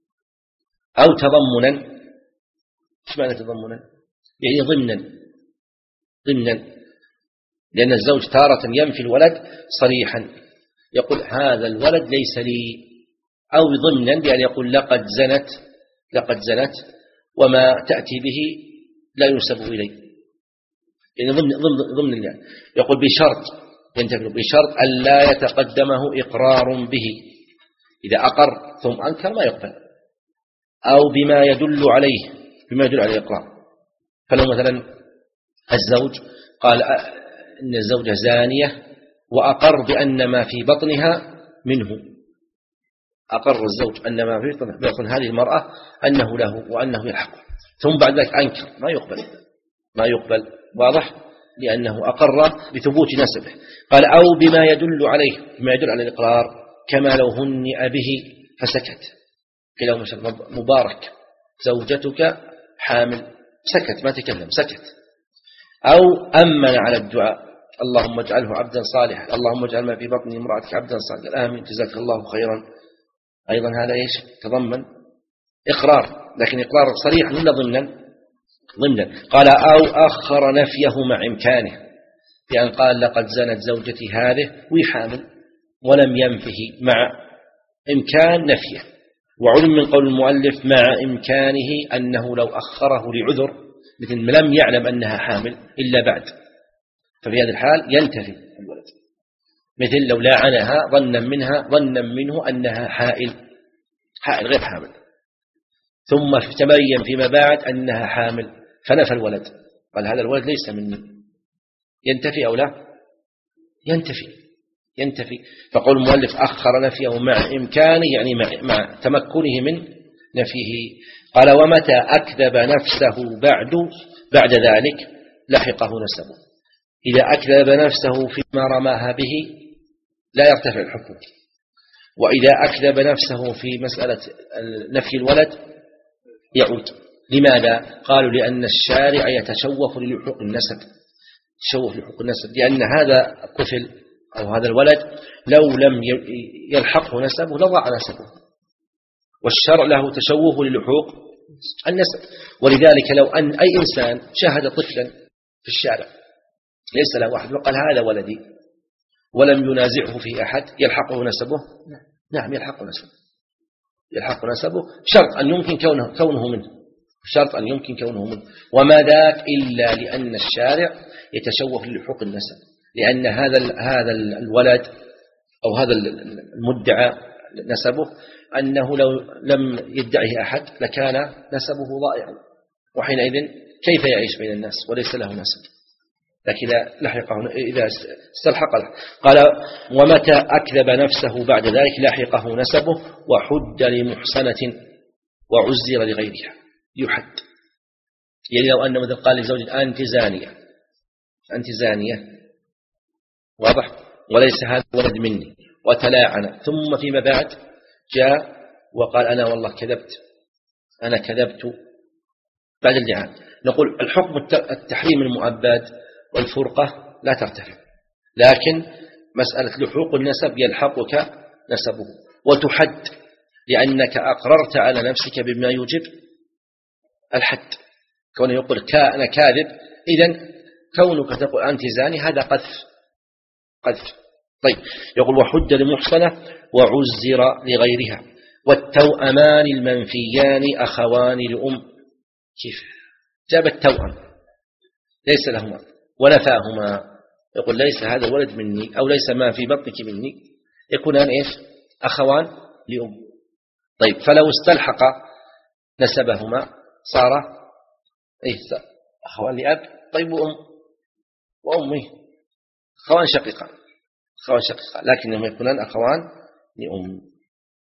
أو تضمنا. ايش معنى تضمنا؟ يعني ضمنا ضمنا، لأن الزوج تارة ينفي الولد صريحا يقول هذا الولد ليس لي، أو ضمنا بأن يقول لقد زنت لقد زنت وما تأتي به لا ينسب إليه، يعني ضمن ضمن ضمن يعني يقول بشرط ينتفي بشرط أن لا يتقدمه إقرار به، إذا أقر ثم أنكر ما يقبل، أو بما يدل عليه بما يدل عليه إقرار. فلو مثلا الزوج قال إن الزوجة زانية وأقر بأن ما في بطنها منه، أقر الزوج أن ما في بطن هذه المرأة أنه له وأنه يلحقه، ثم بعد ذلك أنكر ما يقبل ما يقبل واضح، لأنه أقر بثبوت نسبه. قال أو بما يدل عليه بما يدل على الإقرار كما لو هنئ به فسكت، كلاهما مبارك زوجتك حامل، سكت ما تكلم سكت. أو أمن على الدعاء اللهم اجعله عبدا صالحا، اللهم اجعل ما في بطن امرأتك عبدا صالحا، آمين جزاك الله خيرا. أيضا هذا إيش تضمن إقرار، لكن إقرار صريح ولا ضمنا؟ ضمنا. قال أو أخر نفيه مع إمكانه، بأن قال لقد زنت زوجتي هذه وهي حامل ولم ينفه مع إمكان نفيه. وعلم من قول المؤلف مع إمكانه أنه لو أخره لعذر، مثل لم يعلم أنها حامل إلا بعد، ففي هذا الحال ينتفي الولد. مثل لو لاعنها ظنا منها ظنا منه أنها حائل حائل غير حامل، ثم تبين فيما بعد أنها حامل فنفى الولد، قال هذا الولد ليس مني، ينتفي أو لا؟ ينتفي ينتفي. فقول المؤلف أخر نفيه مع إمكانه يعني مع, مع تمكنه من نفيه. قال ومتى أكذب نفسه بعد بعد ذلك لحقه نسبه. إذا أكذب نفسه فيما رماها به لا يرتفع الحكم، وإذا أكذب نفسه في مسألة نفي الولد يعود. لماذا؟ قالوا لأن الشارع يتشوف للحوق النسب، تشوف لحوق النسب، لأن هذا الطفل أو هذا الولد لو لم يلحقه نسبه لضاع نسبه، والشرع له تشوف للحوق النسب. ولذلك لو أن أي إنسان شاهد طفلا في الشارع ليس له واحد وقال هذا ولدي ولم ينازعه فيه أحد يلحقه نسبه؟ نعم يلحقه نسبه، يلحق نسبه شرط أن يمكن كونه, كونه منه، شرط أن يمكن كونه منه. وما ذاك إلا لأن الشارع يتشوف للحوق النسب، لأن هذا هذا الولد أو هذا المدعى نسبه أنه لو لم يدعه أحد لكان نسبه ضائعا، وحينئذ كيف يعيش بين الناس وليس له نسب؟ لكن إذا لحقه إذا استلحق له. قال ومتى أكذب نفسه بعد ذلك لحقه نسبه وحد لمحسنة وعزر لغيرها. يحد يعني لو أن مثل قال لزوج أنت زانية أنت زانية واضح وليس هذا ولد مني وتلاعن، ثم فيما بعد جاء وقال أنا والله كذبت أنا كذبت بعد اللعان، نقول الحكم التحريم المؤبد والفرقة لا ترتفع، لكن مسألة لحوق النسب يلحقك نسبه وتحد، لأنك أقررت على نفسك بما يوجب الحد. كونه يقول أنا كاذب، إذن كونك تقول أنت زاني هذا قذف قذف. طيب يقول وحد لمحصنة وعزر لغيرها والتوأمان المنفيان أخوان لأم. كيف جاب التوأم ليس لهما ونفاهما؟ يقول ليس هذا الولد مني أو ليس ما في بطنك مني، يكونان إيش؟ أخوان لأم. طيب فلو استلحق نسبهما صار إيه أخوان لأب. طيب وأم وأمي أخوان شقيقان أخوان شقيقان لكنهم يكونان أخوان لأم.